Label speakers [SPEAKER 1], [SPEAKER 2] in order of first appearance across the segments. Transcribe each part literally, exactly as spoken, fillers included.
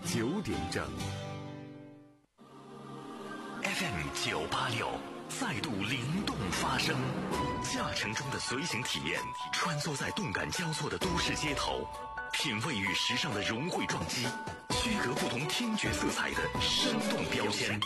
[SPEAKER 1] 九点整。
[SPEAKER 2] F M 九八六再度灵动发声，驾乘中的随行体验，穿梭在动感交错的都市街头，品味与时尚的融汇撞击，区隔不同听觉色彩的生动标签。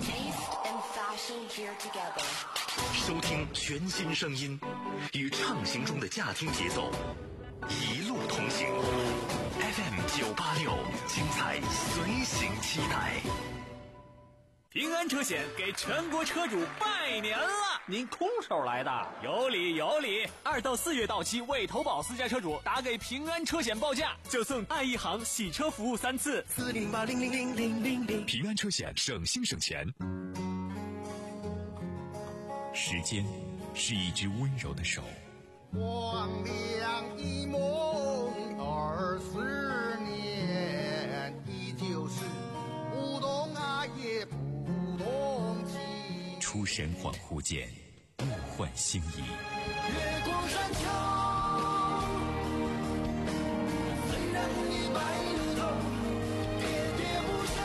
[SPEAKER 2] 收听全新声音，与畅行中的驾听节奏，一路同行。F M 九八六，精彩随行期待。
[SPEAKER 3] 平安车险给全国车主拜年了！
[SPEAKER 4] 您空手来的？
[SPEAKER 3] 有理有理！二到四月到期未投保私家车主，打给平安车险报价，就送爱一行洗车服务三次。
[SPEAKER 5] 四零八零零零零零零。
[SPEAKER 2] 平安车险，省心省钱。时间是一只温柔的手，
[SPEAKER 6] 光亮一梦二十年，依旧是不懂啊也不懂情。
[SPEAKER 2] 出神恍惚间，物换星移。
[SPEAKER 6] 月光山丘，虽然你白了头，喋喋不休，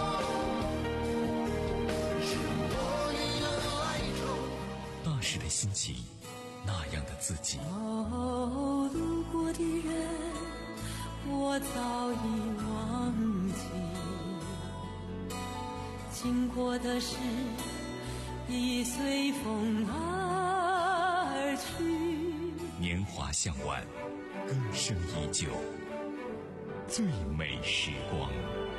[SPEAKER 6] 是我与的哀愁。
[SPEAKER 2] 那时的心情，那样的自己。
[SPEAKER 7] 哦，路过的人，我早已忘记。经过的事已随风而去，
[SPEAKER 2] 年华向晚，歌声依旧，最美时光。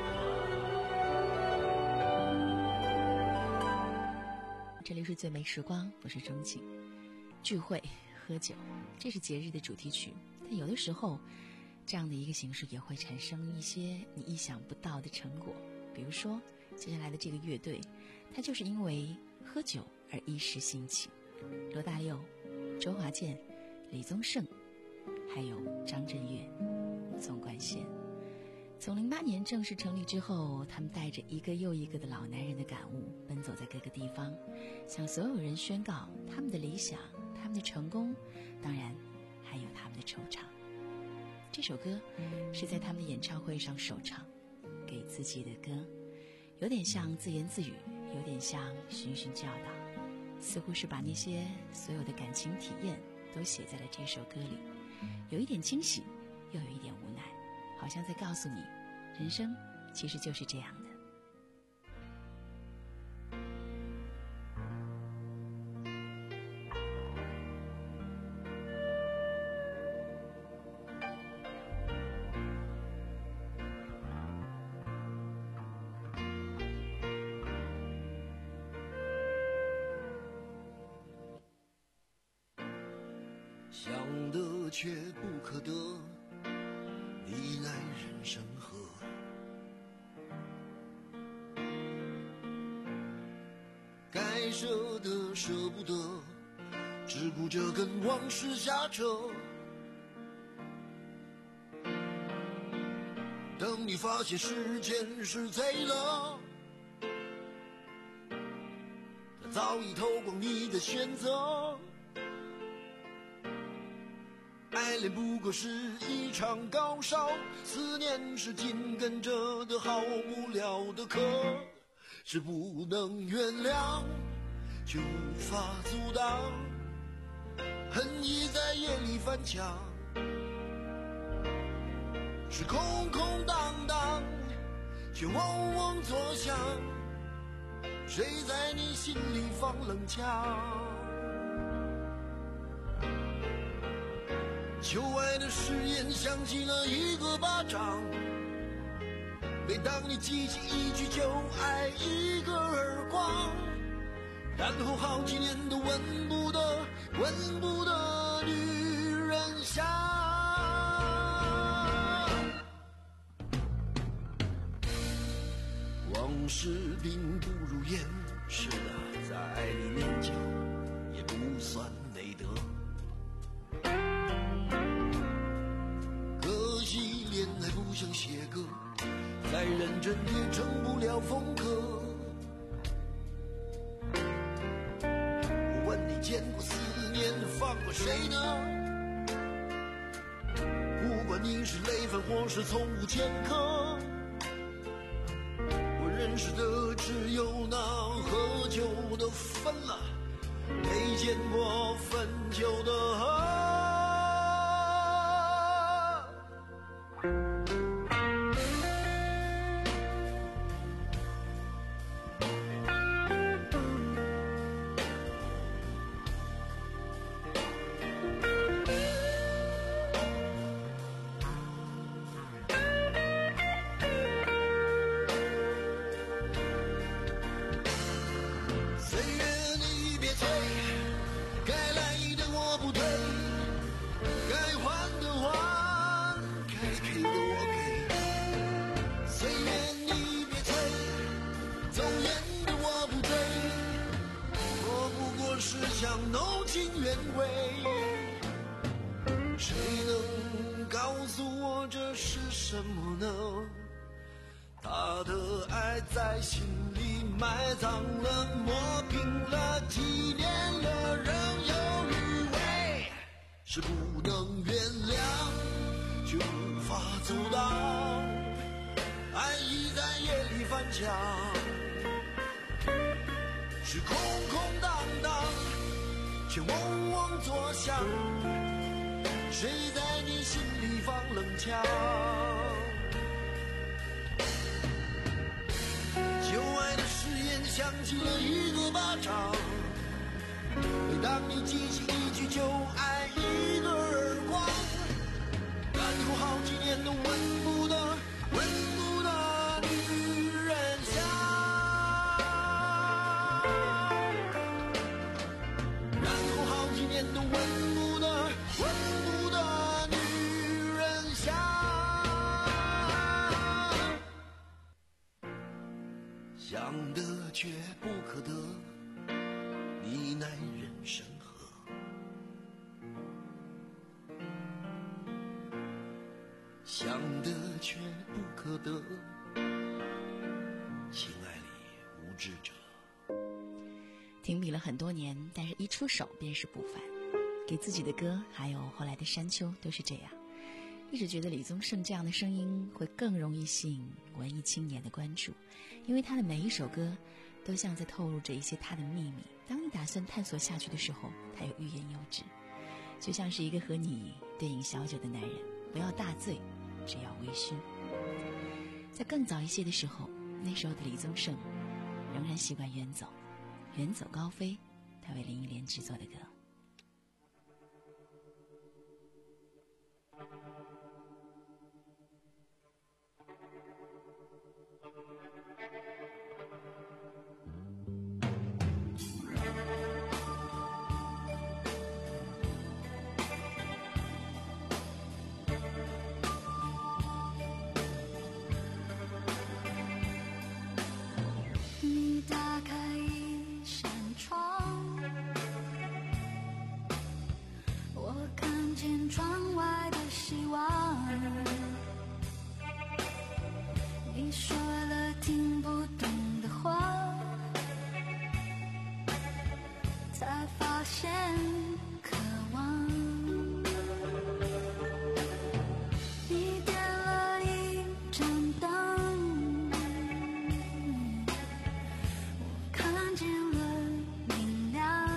[SPEAKER 8] 这里是最美时光，我是钟情。聚会喝酒，这是节日的主题曲，但有的时候这样的一个形式也会产生一些你意想不到的成果。比如说接下来的这个乐队，他就是因为喝酒而一时兴起。罗大佑、周华健、李宗盛还有张震岳、纵贯线。从零八年正式成立之后，他们带着一个又一个的老男人的感悟，奔走在各个地方，向所有人宣告他们的理想，他们的成功，当然还有他们的惆怅。这首歌是在他们的演唱会上首唱，给自己的歌，有点像自言自语，有点像循循教导，似乎是把那些所有的感情体验都写在了这首歌里，有一点惊喜，又有一点无奈，好像在告诉你，人生其实就是这样的。
[SPEAKER 6] 想得却不可得，你奈人生何？该舍的舍不得，只顾着跟往事瞎扯。等你发现时间是贼了，它早已偷光你的选择。爱恋不过是一场高烧，思念是紧跟着的好无聊的课，是不能原谅却无法阻挡，恨意在夜里翻墙，是空空荡荡却嗡嗡作响，谁在你心里放冷枪？旧爱的誓言响起了一个巴掌，每当你记起一句就爱一个耳光，然后好几年都闻不得闻不得女人香。往事并不如烟，是的，在爱里念旧也不算美德。可惜恋爱不像写歌，再认真也成不了风格。我问你见过思念放过谁呢？不管你是累犯或是从无前科， 识的只有那喝酒的分了，没见过分酒的喝。想弄清原委，谁能告诉我这是什么呢？他的爱在心里埋葬了，磨平了，几年了，仍有余味，是不能原谅，却无法阻挡，爱意在夜里翻墙，是空空荡荡，却嗡嗡作响，谁在你心里放冷枪？旧爱的誓言响起了一个巴掌，每当你记起一句就爱，一个耳光，然后好几年都闻不得闻不得女人香，然后好几年都闻不得闻不得女人香，想得却不可得，你奈人生何？想得却不可得，情爱里无知者。
[SPEAKER 8] 停笔了很多年，但是一出手便是不凡。给自己的歌，还有后来的山丘都是这样。一直觉得李宗盛这样的声音会更容易吸引文艺青年的关注，因为他的每一首歌都像在透露着一些他的秘密。当你打算探索下去的时候，他又欲言又止，就像是一个和你对饮小酒的男人，不要大醉，只要微醺。在更早一些的时候，那时候的李宗盛仍然习惯远走，远走高飞，他为林忆莲制作的歌。
[SPEAKER 7] 你打开一扇窗，我看见窗外的希望。你说了听不懂的话，才发现渴望。你点了一盏灯，看见了明亮，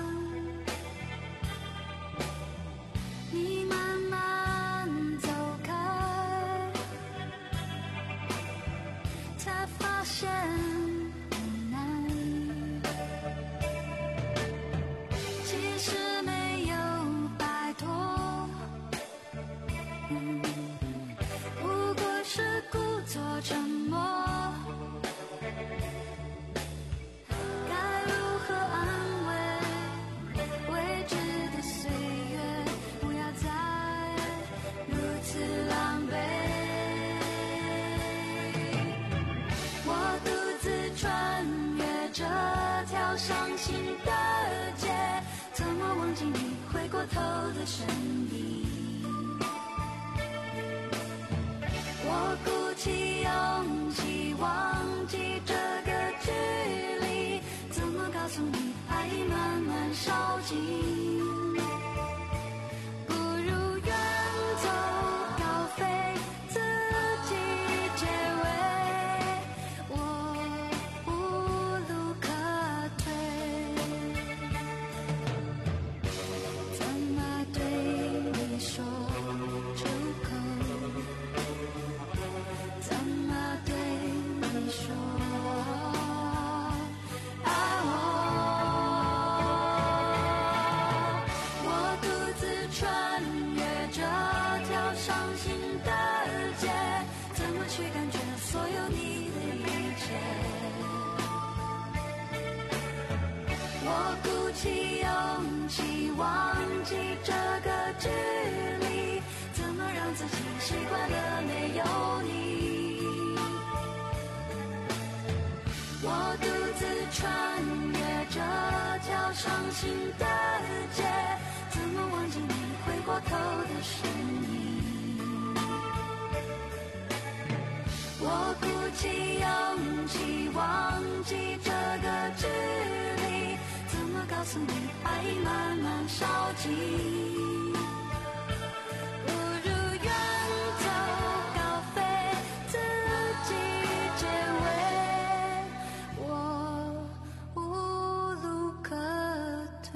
[SPEAKER 7] 你慢慢走开，才发现无奈。其实没有摆脱，不过是故作沉默。该如何安慰未知的岁月？不要再如此狼狈。我独自穿越这条伤心的街，怎么忘记你回过头的身影？我鼓起勇气忘记这个距离，怎么告诉你爱已慢慢烧尽？不如远走高飞，自己结尾。我所有你的一切。我鼓起勇气忘记这个距离，怎么让自己习惯了没有你？我独自穿越这条伤心的街，怎么忘记你回过头的身影？我鼓起勇气忘记这个距离，怎么告诉你爱已慢慢烧尽？不如远走高飞，自己结尾，我无路可退。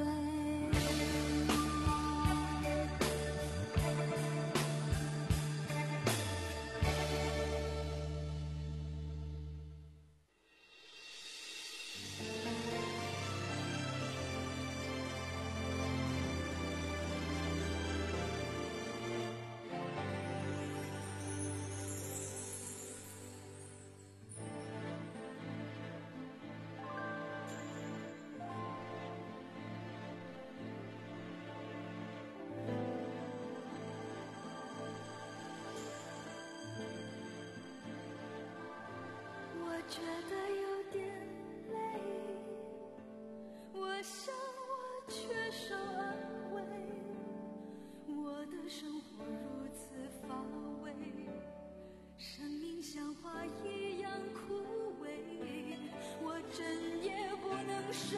[SPEAKER 7] 觉得有点累，我想我缺少安慰，我的生活如此乏味，生命像花一样枯萎，我整夜不能睡，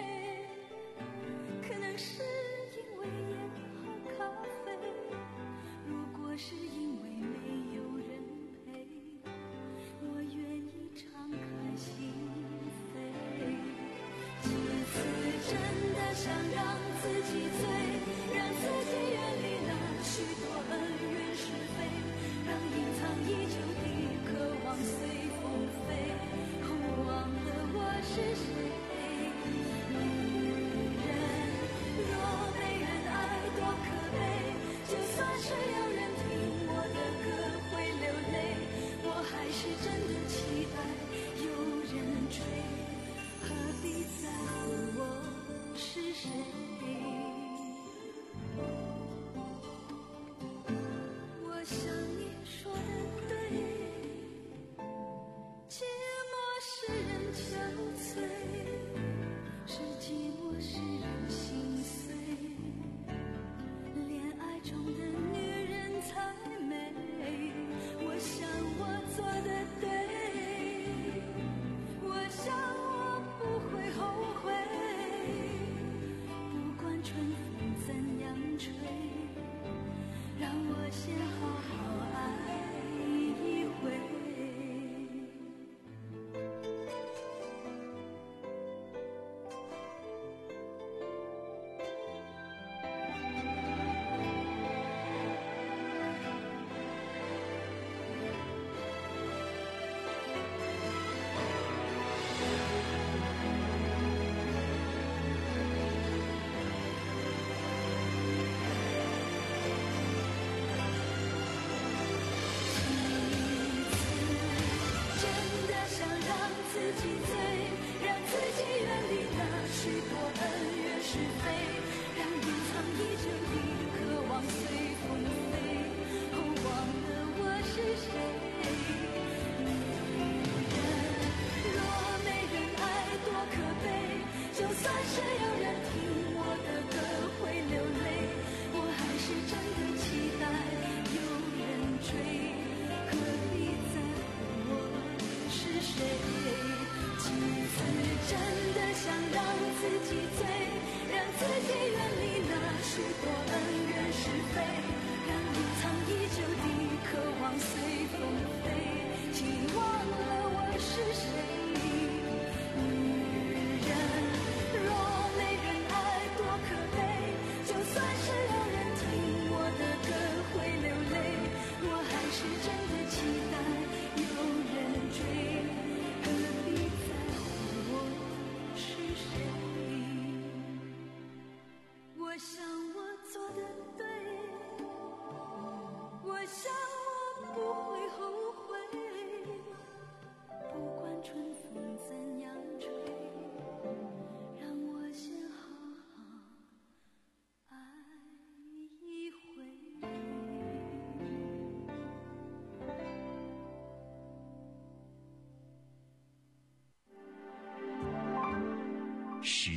[SPEAKER 7] 可能是因为烟和咖啡，如果是因为没有人陪，我愿意敞开心扉。几次真的想让自己醉，让自己远离了许多恩怨是非，让隐藏已久的渴望随风飞，忘了我是谁。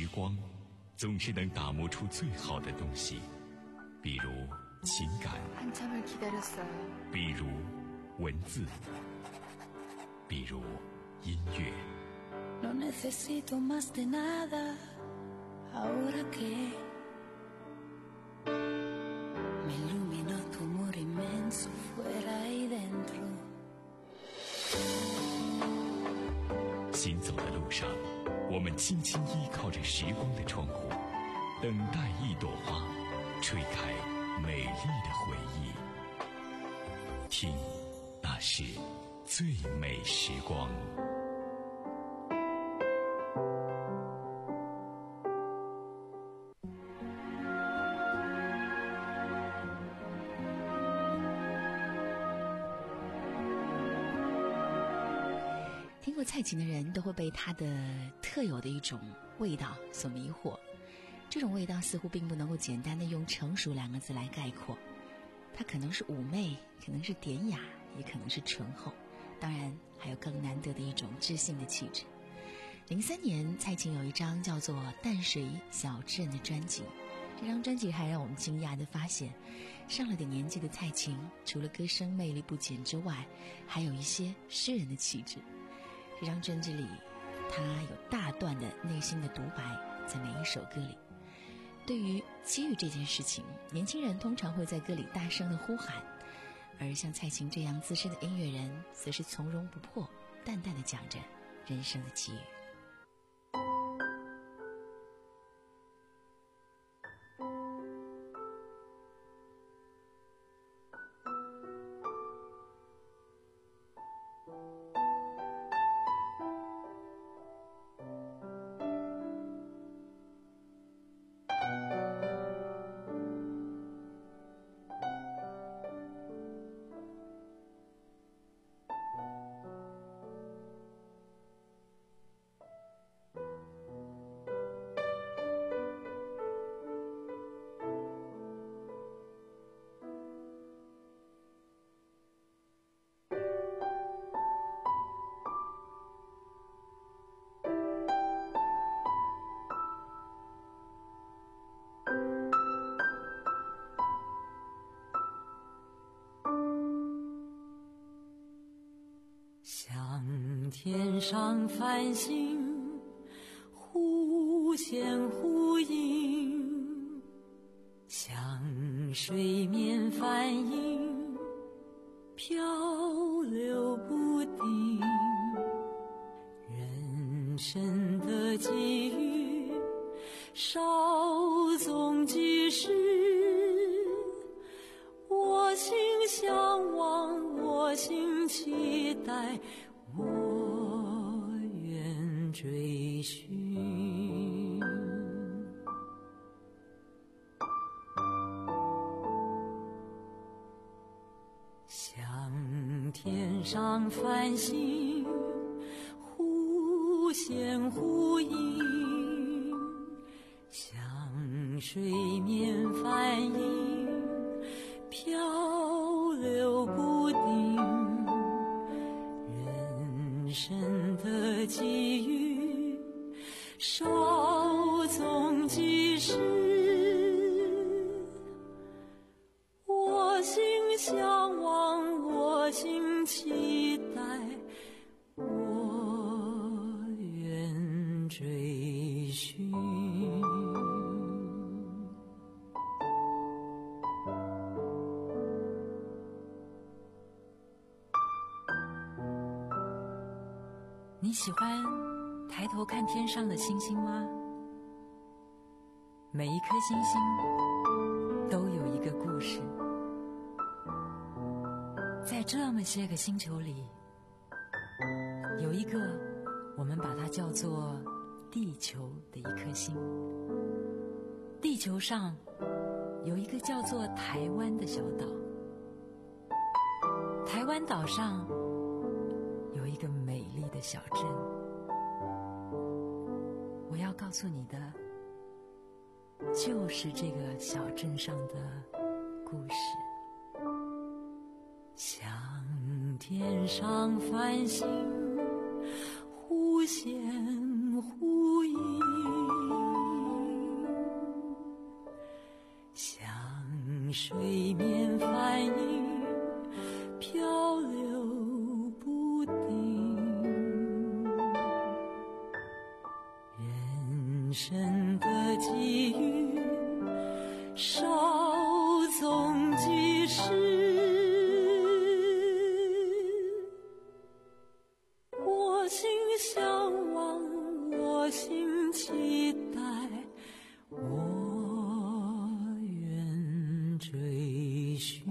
[SPEAKER 2] 光总是能打磨出最好的东西，比如情感，比如文字，比如音乐。
[SPEAKER 7] No necesito más de nada ahora que me iluminó tu amor inmenso fuera y dentro。
[SPEAKER 2] 行走的路上，我们轻轻依靠着时光的窗户，等待一朵花吹开美丽的回忆。听，那是最美时光。
[SPEAKER 8] 听过蔡琴的人都会被她的特有的一种味道所迷惑，这种味道似乎并不能够简单的用成熟两个字来概括，它可能是妩媚，可能是典雅，也可能是醇厚，当然还有更难得的一种知性的气质。零三年蔡琴有一张叫做《淡水小镇》的专辑，这张专辑还让我们惊讶地发现，上了点年纪的蔡琴除了歌声魅力不减之外，还有一些诗人的气质。这张专辑里，他有大段的内心的独白在每一首歌里。对于机遇这件事情，年轻人通常会在歌里大声的呼喊，而像蔡琴这样资深的音乐人，则是从容不迫，淡淡的讲着人生的机遇。
[SPEAKER 1] 天上繁星忽现忽隐，像水面反应漂流不定。人生的机遇稍纵即逝，我心向往，我心期待，我愿追寻。像天上繁星忽现忽隐，像水面反应漂流不定。人生的机遇稍纵即逝，我心向往，我心期待，我愿追寻。你喜欢抬头看天上的星星吗？每一颗星星都有一个故事。在这么些个星球里，有一个我们把它叫做地球的一颗星。地球上有一个叫做台湾的小岛，台湾岛上有一个美丽的小镇。我要告诉你的就是这个小镇上的故事。像天上繁星忽现忽隐， 听水面反应漂流不定，人生的机遇稍纵即逝，我心向往，我心期待，我愿追寻。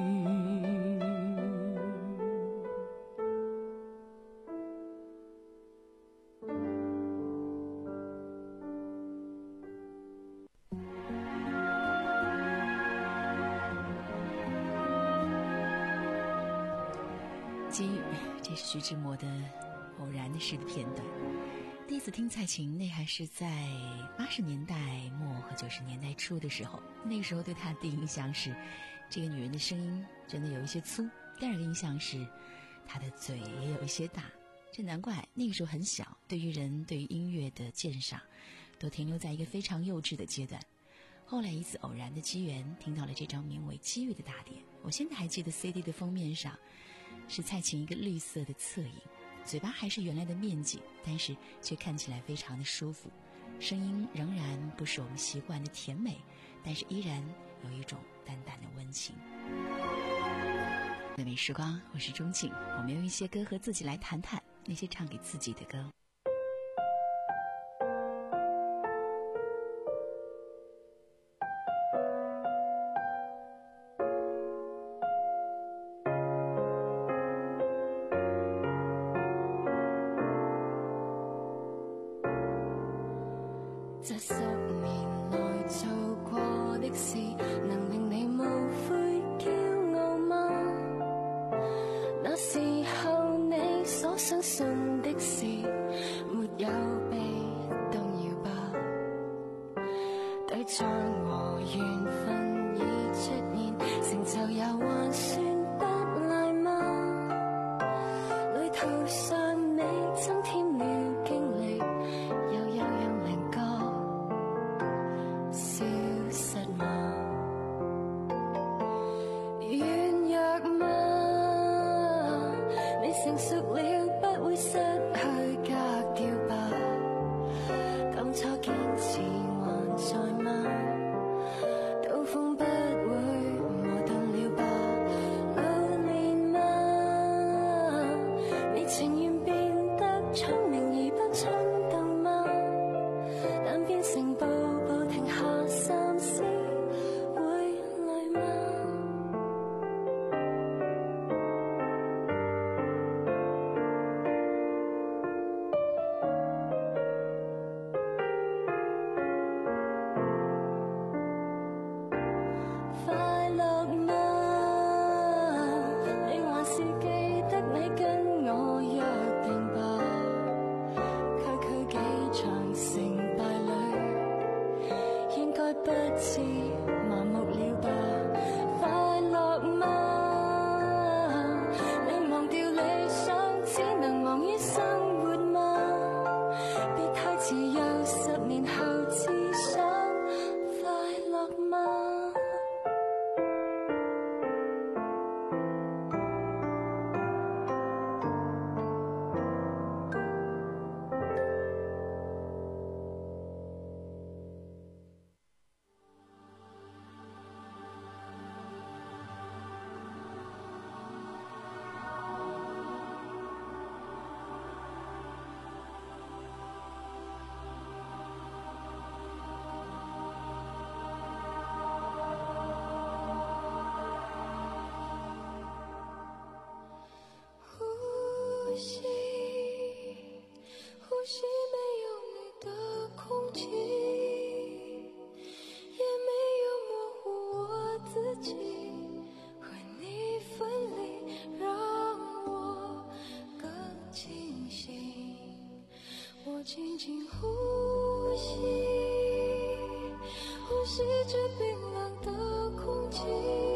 [SPEAKER 8] 机遇，这是徐志摩的《偶然的事》的片段。第一次听蔡琴，那还是在八十年代末和九十年代初的时候。那个时候对她的第一印象是，这个女人的声音真的有一些粗。第二个印象是，她的嘴也有一些大。这难怪那个时候很小，对于人、对于音乐的鉴赏，都停留在一个非常幼稚的阶段。后来一次偶然的机缘，听到了这张名为《机遇》的大碟。我现在还记得 C D 的封面上是蔡琴一个绿色的侧影，嘴巴还是原来的面积，但是却看起来非常的舒服，声音仍然不是我们习惯的甜美，但是依然有一种淡淡的温情。美美时光，我是钟静，我们用一些歌和自己来谈谈那些唱给自己的歌。
[SPEAKER 7] 這十年來做過的事，能令你無悔驕傲嗎？那時候你所相信的事，沒有被動搖吧？對象和緣分已出現，成就也還算不賴嗎？旅途上你增添了經歷，又有樣靈覺消失嗎？軟弱嗎？你成熟了，不會失去格調吧？當初堅持還在嗎？刀鋒不會磨鈍了吧？老練嗎？你情願變得聰明而不衝動嗎？但變成步步停下三思，會累嗎？快樂嗎？你還是記得你跟我約定吧？區區幾場成敗裏，應該不至麻木了吧？快樂嗎？你忘掉理想，只能忙於生活嗎？別太遲，又十年後只想快樂嗎？呼吸，呼吸没有你的空气，也没有模糊我自己，和你分离让我更清醒。我紧紧呼吸，呼吸着冰冷的空气，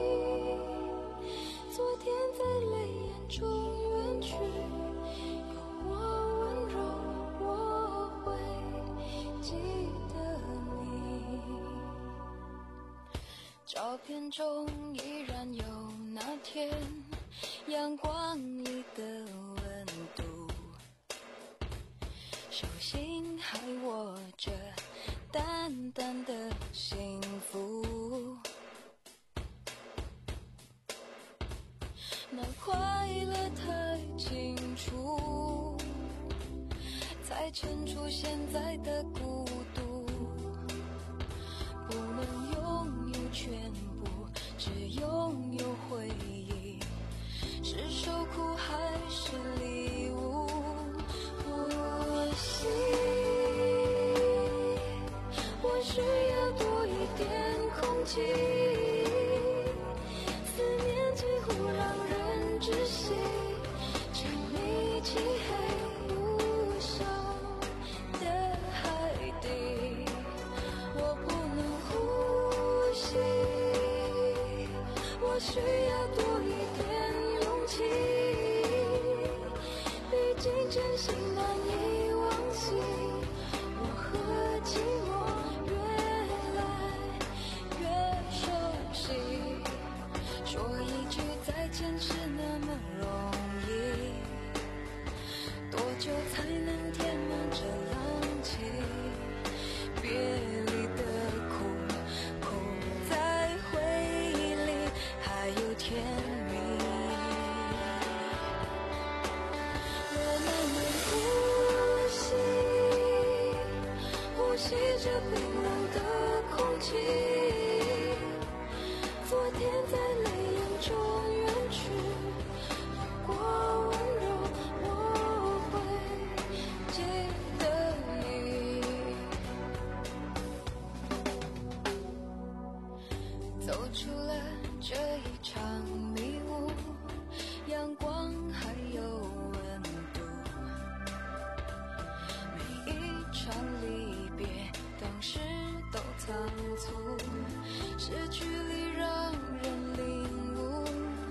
[SPEAKER 7] 昨天在泪眼中远去，有我温柔，我会记得你。照片天中依然有那天阳光里的温度，手心还握着淡淡的幸福，那快乐太清楚，才衬出现在的孤独，不能拥有全部，只拥有回忆，是受苦还是礼物？我心，我需要多一点空气，思念几乎让人窒息，沉溺漆黑无声的海底，我不能呼吸，我需要多一点勇气，毕竟真心难以忘记，我和寂寞越来越熟悉，说一句再见是那么容易，多久才能填满这冷气？别离的苦，苦在回忆里还有甜蜜。我慢慢呼吸，呼吸着冰冷的空气，昨天在泪眼中远去，如果温柔我会记得你。走出了这一场迷雾，阳光还有温度，每一场离别当时都仓促，失去里让人领悟。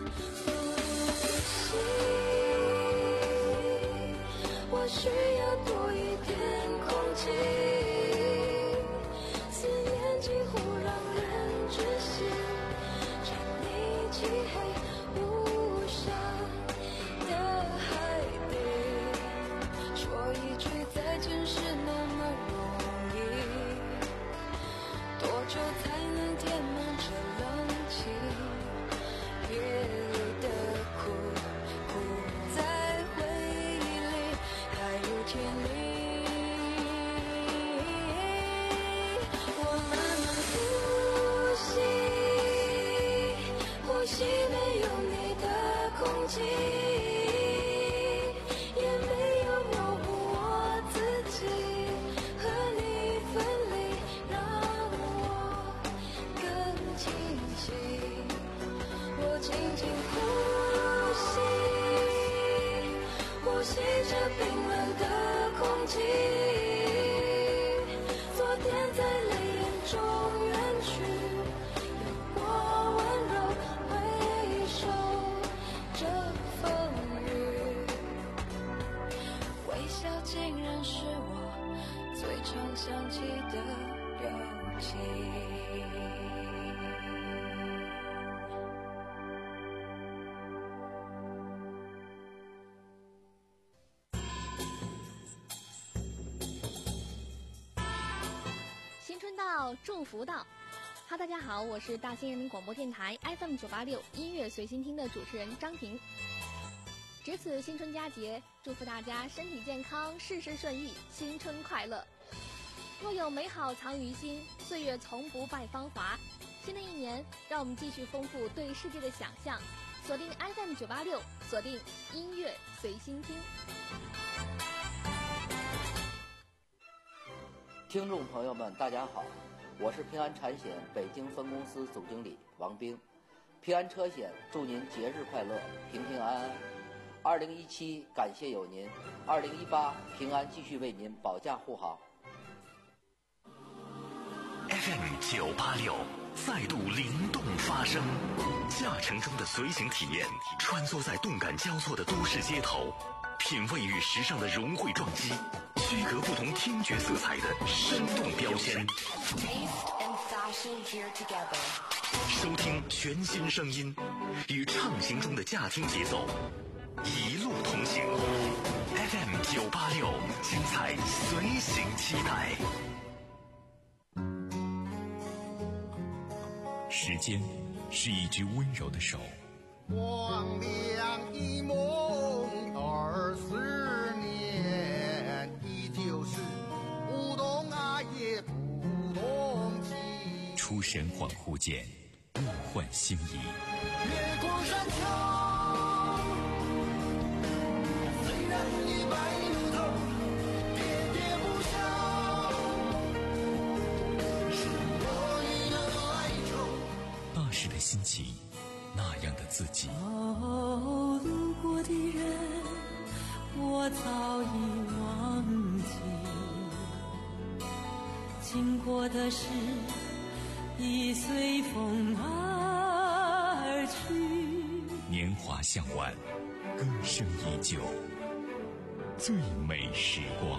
[SPEAKER 7] 我需要多一点空气，思念几乎让人窒息，沉溺漆黑无声的海底，说一句再见是那么容易，多久才能填满这冷气？别离的苦，苦在回忆里还有甜蜜。我慢慢呼吸，呼吸没有你的空气，也没有模糊我自己，和你分离让我更清晰。我静静呼吸，呼吸着冰冷的空气，昨天在泪眼中远去，有过温柔回首这风雨，微笑竟然是我最常想起的表情。
[SPEAKER 9] 新春到，祝福到。哈，大家好，我是大兴人民广播电台 F M 九八六音乐随心听的主持人张婷。值此新春佳节，祝福大家身体健康，事事顺意，新春快乐。若有美好藏于心，岁月从不败芳华。新的一年，让我们继续丰富对世界的想象，锁定 F M 九八六，锁定音乐随心听。
[SPEAKER 10] 听众朋友们，大家好，我是平安产险北京分公司总经理王兵。平安车险祝您节日快乐，平平安安。二零一七感谢有您，二零一八平安继续为您保驾护航。
[SPEAKER 2] F M 九八六再度灵动发声，驾乘中的随行体验，穿梭在动感交错的都市街头，品味与时尚的融汇撞击，区隔不同听觉色彩的生动标签。
[SPEAKER 11] Taste and fashion here together.
[SPEAKER 2] 收听全新声音，与畅行中的驾听节奏一路同行。F M 九八六，精彩随行期待。
[SPEAKER 11] 时间是一只温柔的手，
[SPEAKER 12] 光亮一梦二十年，依旧是不懂爱也不懂情。
[SPEAKER 11] 出神恍惚间，物换星移。
[SPEAKER 12] 月光山丘，虽然已白了头，喋喋不休，是我与的哀愁。
[SPEAKER 11] 那时的心情，那样的自己。
[SPEAKER 1] 哦，路过的人，我早已忘记，经过的事已随风而去。
[SPEAKER 11] 年华向晚，歌声依旧，最美时光。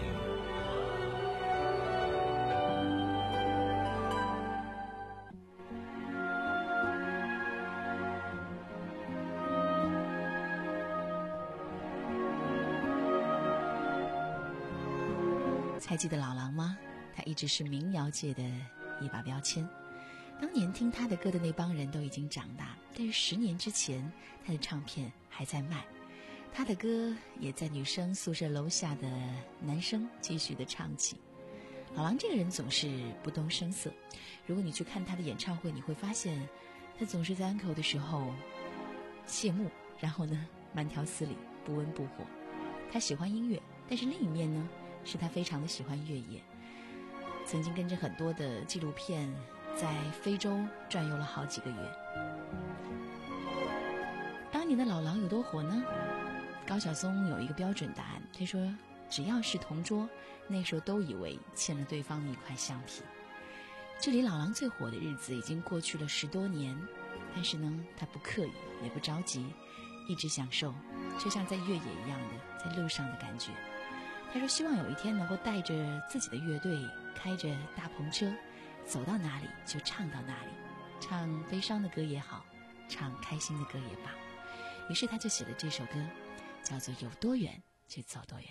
[SPEAKER 8] 还记得老狼吗？他一直是民谣界的一把标签。当年听他的歌的那帮人都已经长大，但是十年之前，他的唱片还在卖，他的歌也在女生宿舍楼下的男生继续的唱起。老狼这个人总是不动声色，如果你去看他的演唱会，你会发现他总是在安口的时候谢幕，然后呢慢条斯理，不温不火。他喜欢音乐，但是另一面呢是他非常的喜欢越野，曾经跟着很多的纪录片在非洲转悠了好几个月。当年的老狼有多火呢？高晓松有一个标准答案，他说只要是同桌，那时候都以为欠了对方的一块橡皮。距离老狼最火的日子已经过去了十多年，但是呢他不刻意也不着急，一直享受就像在越野一样的在路上的感觉。他说希望有一天能够带着自己的乐队，开着大篷车，走到哪里就唱到哪里，唱悲伤的歌也好，唱开心的歌也罢。于是他就写了这首歌，叫做有多远就走多远。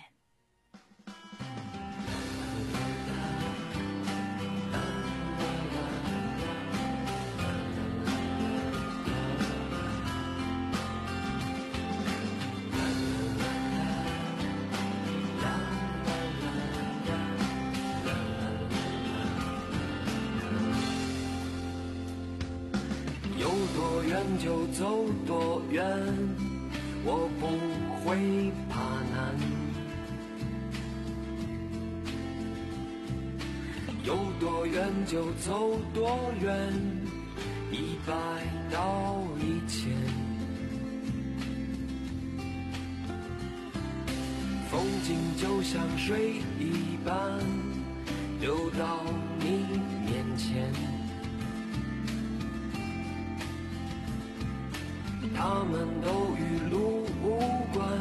[SPEAKER 5] 就走多远，我不会怕难。有多远就走多远，一百到一千。风景就像水一般，流到你面前。他们都与路无关，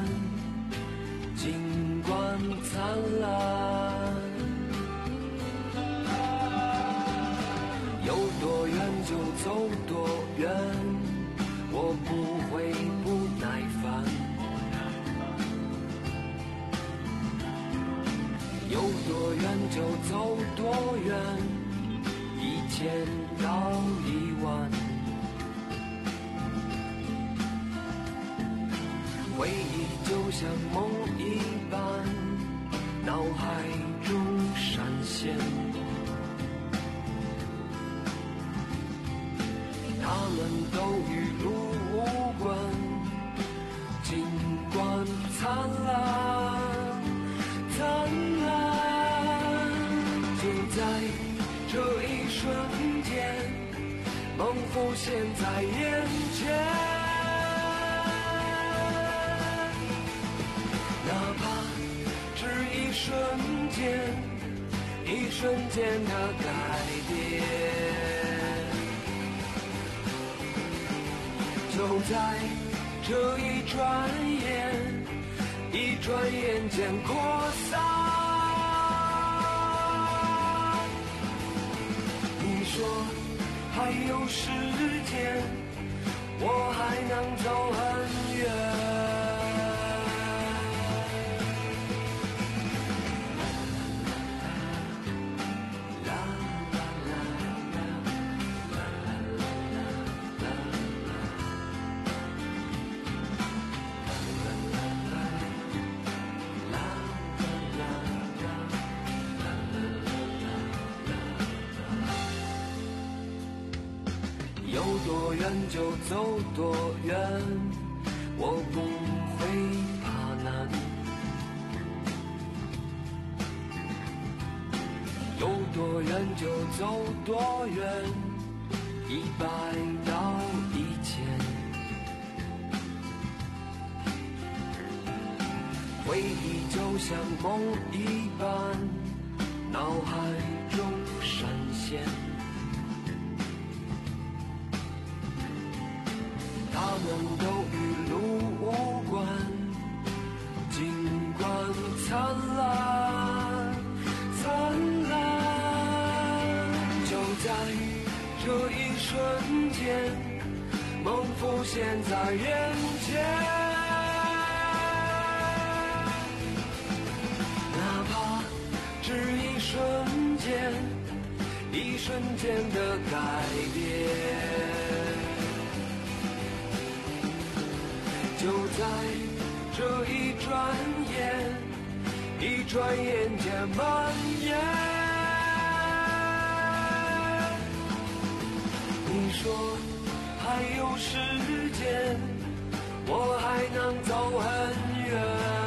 [SPEAKER 5] 尽管灿烂。有多远就走多远，我不会不耐烦。有多远就走多远，一千到一万。回忆就像梦一般，脑海中闪现。他们都与路无关，尽管灿烂，灿烂。就在这一瞬间，梦浮现在眼前。一瞬间，一瞬间的改变，就在这一转眼，一转眼间扩散。你说还有时远就走多远，我不会怕难。有多远就走多远，一百到一千。回忆就像梦一般，脑海中闪现。他们都与路无关，尽管灿烂灿烂。就在这一瞬间，梦浮现在眼前。哪怕只一瞬间，一瞬间的改变。就在这一转眼，一转眼间蔓延。你说还有时间，我还能走很远。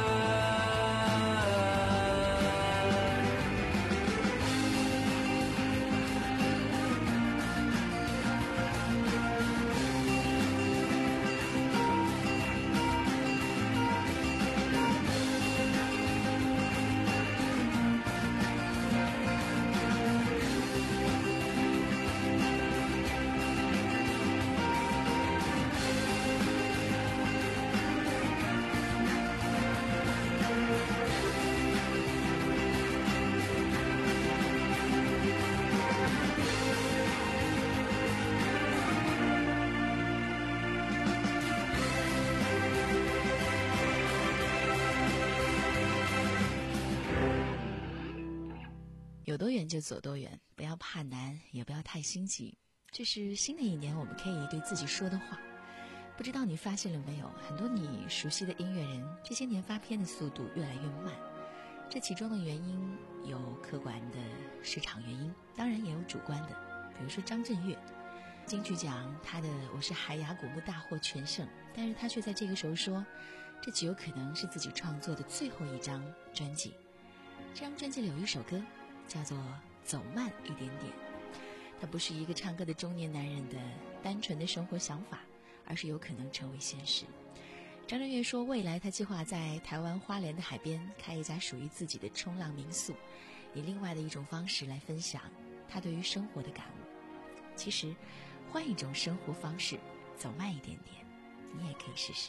[SPEAKER 8] 有多远就走多远，不要怕难，也不要太心急。这是新的一年我们可以对自己说的话。不知道你发现了没有，很多你熟悉的音乐人这些年发片的速度越来越慢，这其中的原因有客观的市场原因，当然也有主观的。比如说张震岳，金曲奖他的《我是海雅古墓》大获全胜，但是他却在这个时候说，这极有可能是自己创作的最后一张专辑。这张专辑里有一首歌叫做走慢一点点，它不是一个唱歌的中年男人的单纯的生活想法，而是有可能成为现实。张震岳说，未来他计划在台湾花莲的海边开一家属于自己的冲浪民宿，以另外的一种方式来分享他对于生活的感悟。其实换一种生活方式，走慢一点点，你也可以试试。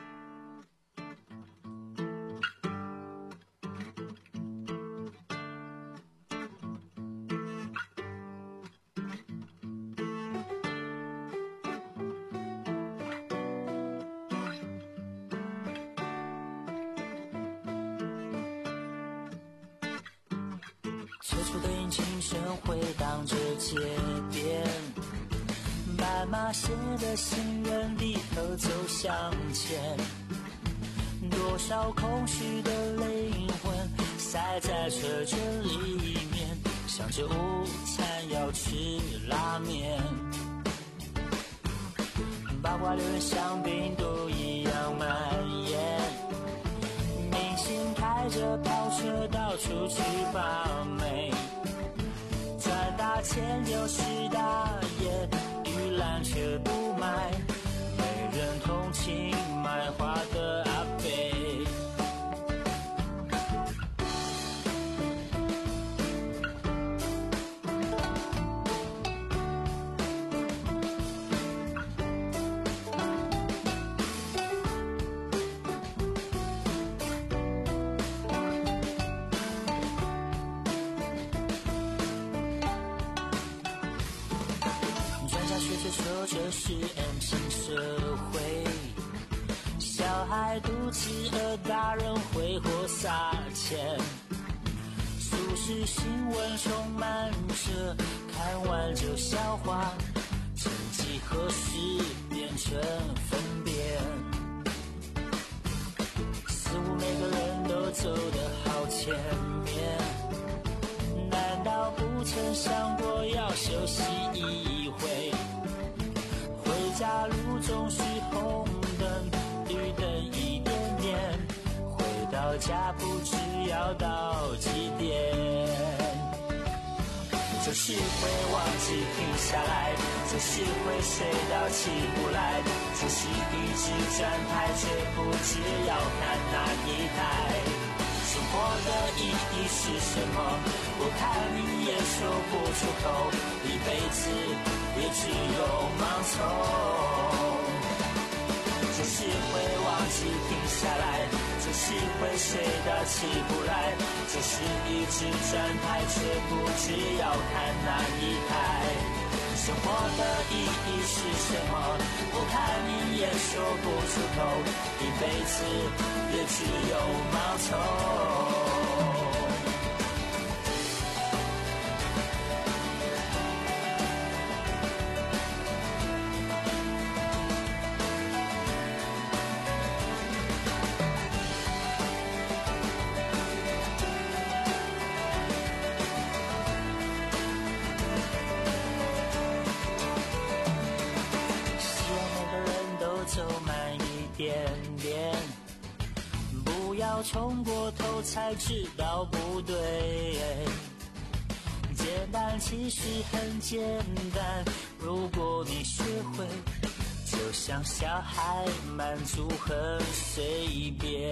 [SPEAKER 13] 车出的引擎声回荡着街边，白马线的行人低头走向前，多少空虚的灵魂塞在车圈里面，想着午餐要吃拉面，八卦流言像病毒一样蔓延，明星开着跑车到处去把妹，赚大钱就是大爷，鱼篮却不卖，没人同情卖花的阿伯。说这是 M 型社会，小孩肚脐饿，大人挥霍撒钱，俗世新闻充满着，看完就笑话，曾几何时变成粪便，似乎每个人都走得好前面，难道不曾想过要休息一回，回家马路总是红灯绿灯一点点，回到家不知要到几点。就是会忘记停下来，就是会睡到起不来，就是一直转台却不知要看哪一台。生活的意义是什么？我看你也说不出口，一辈子也只有盲从。就是会忘记停下来，就是会睡到起不来，就是一直转台却不知要看哪一台。生活的意义是什么？我看你也说不出口，一辈子也只有盲从。冲过头才知道不对，简单其实很简单，如果你学会，就像小孩满足很随便。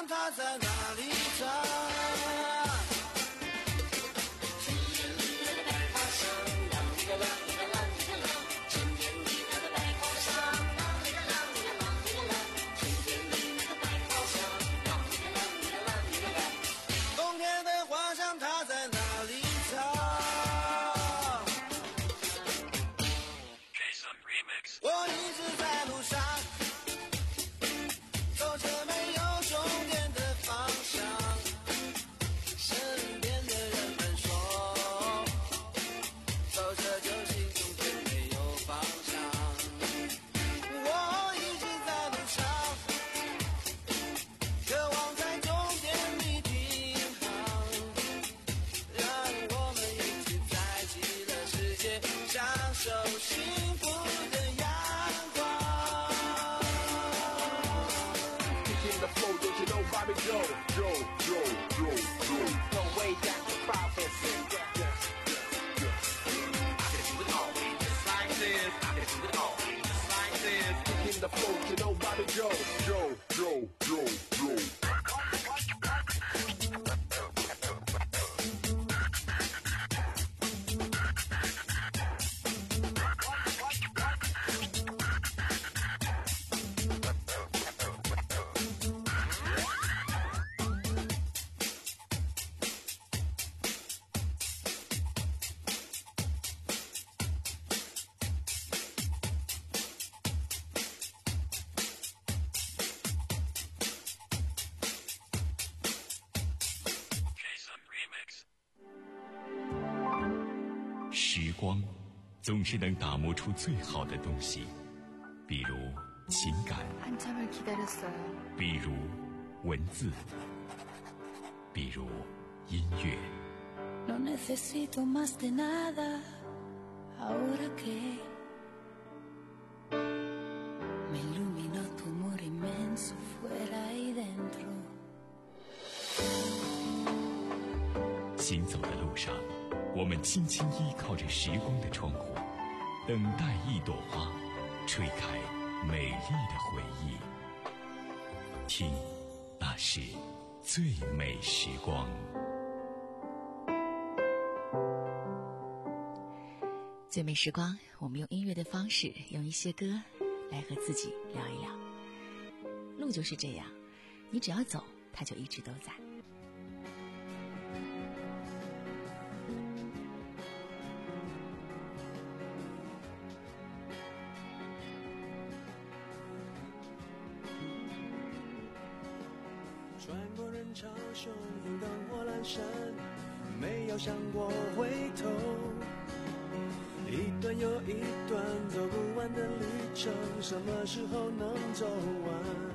[SPEAKER 6] 想他在哪里站。春天里的百花香，啷哩个啷哩个啷哩个啷。春天里的百花香，啷哩个啷哩个啷哩个啷。春天里的百花香，啷哩个啷哩个啷哩个啷。冬天的花香它在哪里藏？我一直在路上，走着没有终点的方向。身边的人们说，走着就心中就没有方向。我一直在路上，渴望在终点里停航，让我们一起在极乐世界享受幸福的阳光。
[SPEAKER 14] The flow, don't you know, Bobby Joe, Joe, Joe, Joe, Joe. Go way back to five and six. I can do it all, just like this. I can do it all, just like this. Kicking the flow, you know, Bobby Joe, Joe, Joe, Joe, Joe.
[SPEAKER 11] Jason Remix。时光总是能打磨出最好的东西，比如情感，
[SPEAKER 15] 한참을 기다렸어요.
[SPEAKER 11] 比如文字，比如音乐。
[SPEAKER 13] No necesito más de nada ahora que me iluminó tu amor inmenso fuera y dentro。
[SPEAKER 11] 行走的路上，我们轻轻依靠着时光的窗户，等待一朵花吹开美丽的回忆。听，那是最美时光。
[SPEAKER 8] 最美时光，我们用音乐的方式，用一些歌来和自己聊一聊。路就是这样，你只要走，它就一直都在。
[SPEAKER 16] 穿过人潮汹涌，灯火阑珊，没有想过回头。一段又一段走不完的旅程，什么时候能走完？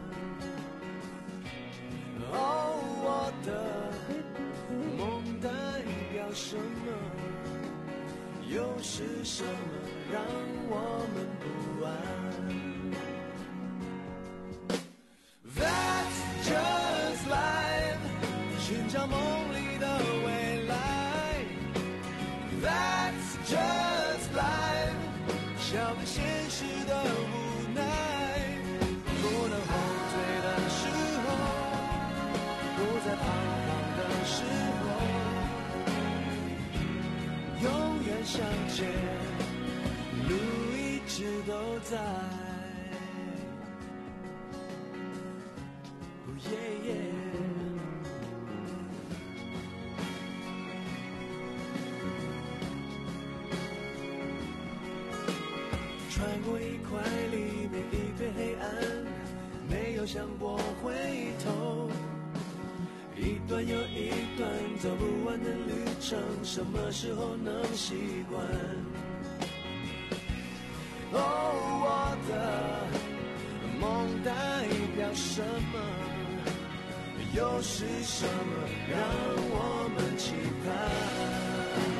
[SPEAKER 16] 哦，我的梦代表什么？又是什么让我们不安？ That's just life， 寻找梦里的未来。That's just life， 笑对现实的无奈。不能后退的时候，不再彷徨的时候，永远向前，路一直都在。 Yeah, yeah. 穿过一块里面一片黑暗，没有想过回头。一段又一段走不完的旅程，什么时候能习惯？哦，我的梦代表什么？ 又是什么让我们期盼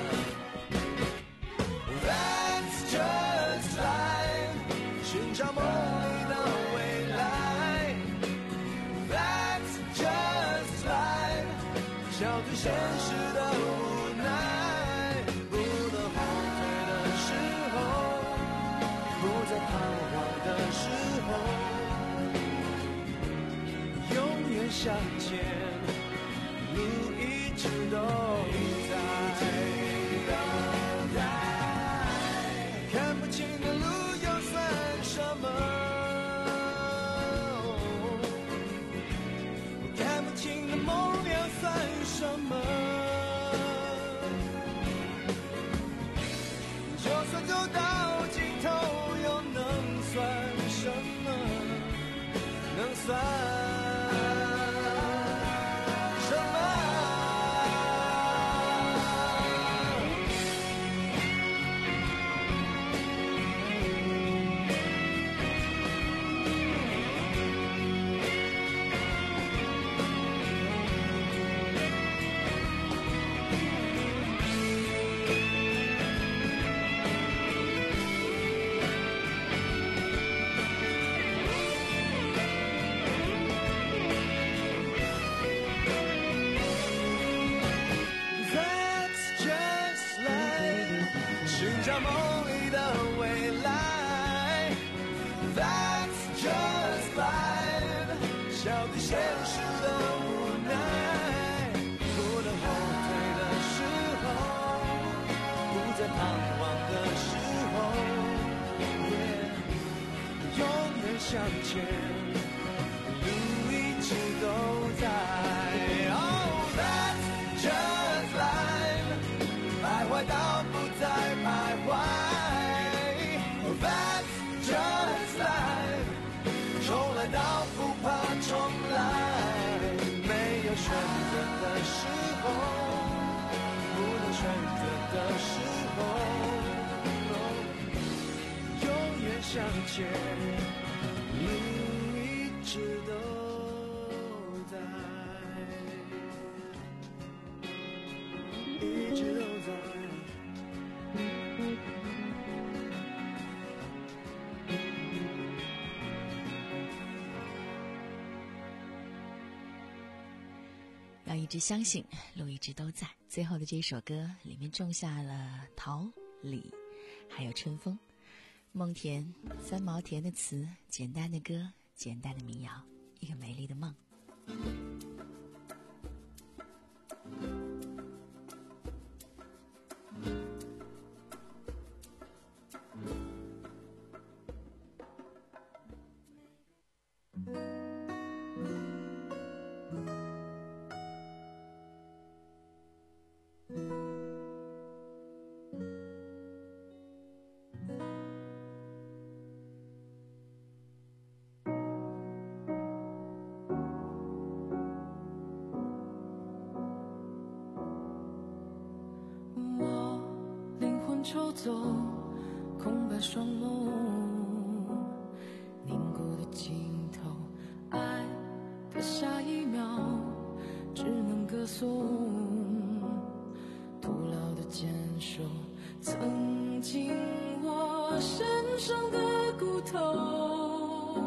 [SPEAKER 16] ？That's just life， 寻找梦里的未来。That's just life， 笑对现实的无奈。不能后退的时候，不再彷徨的时候。 永远向向前，路一直都在。看不清的路又算什么？看不清的梦又算什么？就算走到尽头，又能算什么？能算什么？寻找梦里的未来 That's just life 笑对现实的无奈不能后退的时候不再彷徨的时候 yeah, 永远向前路一直都在 Oh that's just life 徘徊到不再徘徊 That's just life 重来到不怕重来没有选择的时候不能选择的时候 no, 永远向前路一直都在一直都在
[SPEAKER 8] 要一直相信路一直都在。最后的这首歌里面种下了桃李还有春风。梦田三毛田的词，简单的歌，简单的民谣，一个美丽的梦。
[SPEAKER 16] 抽走空白双目，凝固的尽头，爱的下一秒只能歌颂，徒劳的坚守，曾经我身上的骨头，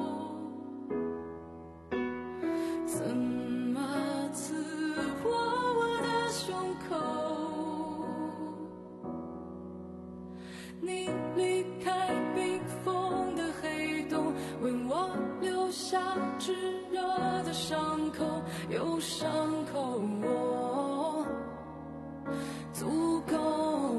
[SPEAKER 16] 怎么刺破我的胸口？你离开冰封的黑洞，为我留下炙热的伤口，有伤口我足够。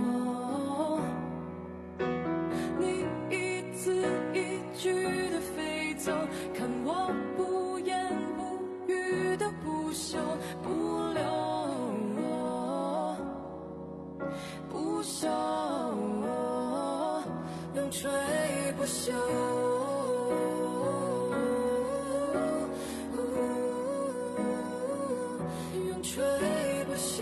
[SPEAKER 16] 你一字一句的飞走，看我不言不语的不休，不留不休。永垂不朽，永垂不朽。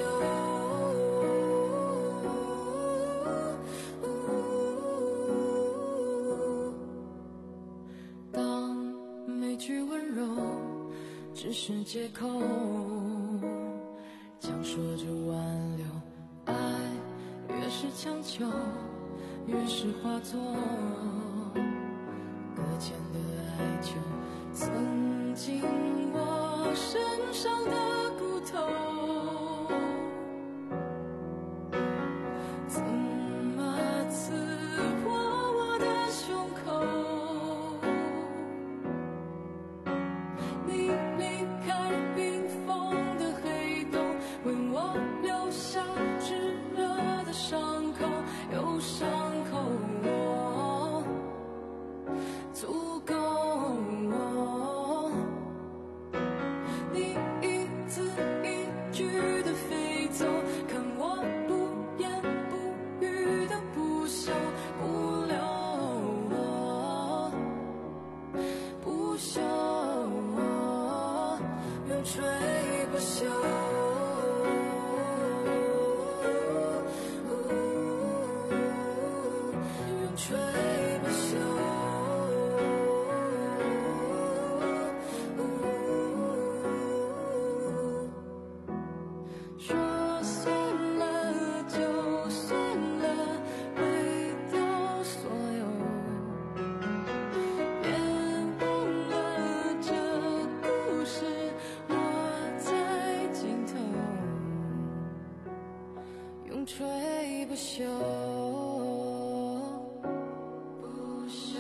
[SPEAKER 16] 当每句温柔只是借口，讲说着挽留，爱越是强求。越是化作搁浅的哀求，曾经我身上的骨头，怎么刺破我的胸口？你离开永垂不朽，不朽，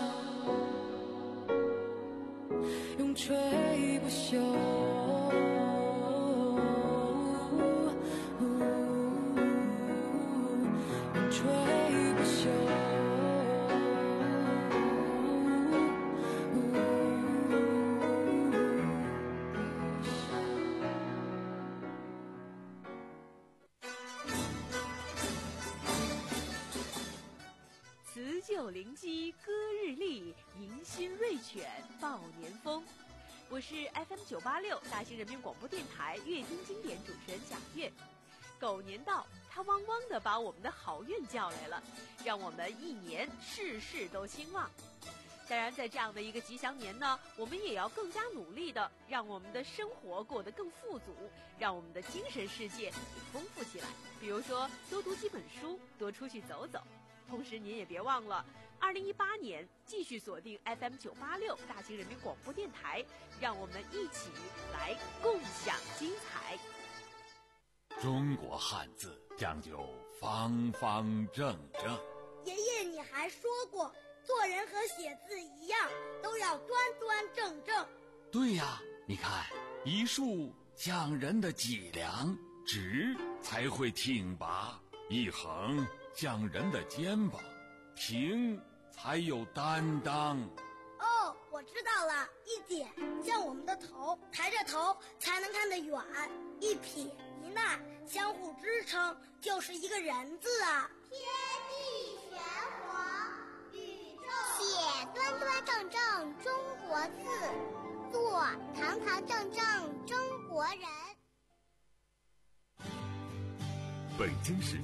[SPEAKER 16] 永垂不朽。
[SPEAKER 15] 辞旧灵机歌日丽，迎新瑞犬报年风。我是 F M 九八六大兴人民广播电台乐听经典主持人蒋月。狗年到，它汪汪地把我们的好运叫来了，让我们一年事事都兴旺。当然，在这样的一个吉祥年呢，我们也要更加努力的让我们的生活过得更富足，让我们的精神世界也丰富起来。比如说，多读几本书，多出去走走。同时，您也别忘了，二零一八年继续锁定 F M 九八六大兴人民广播电台，让我们一起来共享精彩。
[SPEAKER 17] 中国汉字讲究方方正正。
[SPEAKER 18] 爷爷，你还说过，做人和写字一样，都要端端正正。
[SPEAKER 17] 对呀，你看，一竖讲人的脊梁，直才会挺拔；一横讲人的肩膀，平才有担当。
[SPEAKER 18] 哦，我知道了，一点像我们的头，抬着头才能看得远；一撇一捺相互支撑，就是一个人字啊。
[SPEAKER 19] 天地玄黄，宇宙写端端正正中国字，做堂堂正正中国人。
[SPEAKER 2] 北京时